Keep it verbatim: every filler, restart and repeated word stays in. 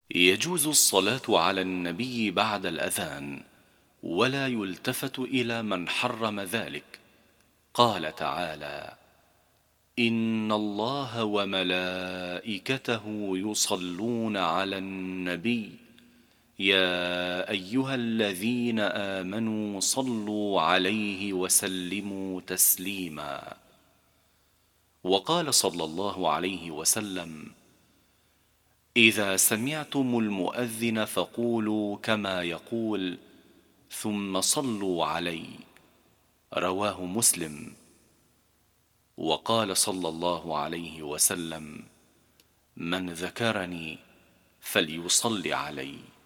يجوز الصلاة على النبي بعد الأذان، ولا يلتفت إلى من حرم ذلك. قال تعالى: إن الله وملائكته يصلون على النبي يا أيها الذين آمنوا صلوا عليه وسلموا تسليما. وقال صلى الله عليه وسلم: إذا سمعتم المؤذن فقولوا كما يقول ثم صلوا علي. رواه مسلم. وقال صلى الله عليه وسلم: من ذكرني فليصل علي.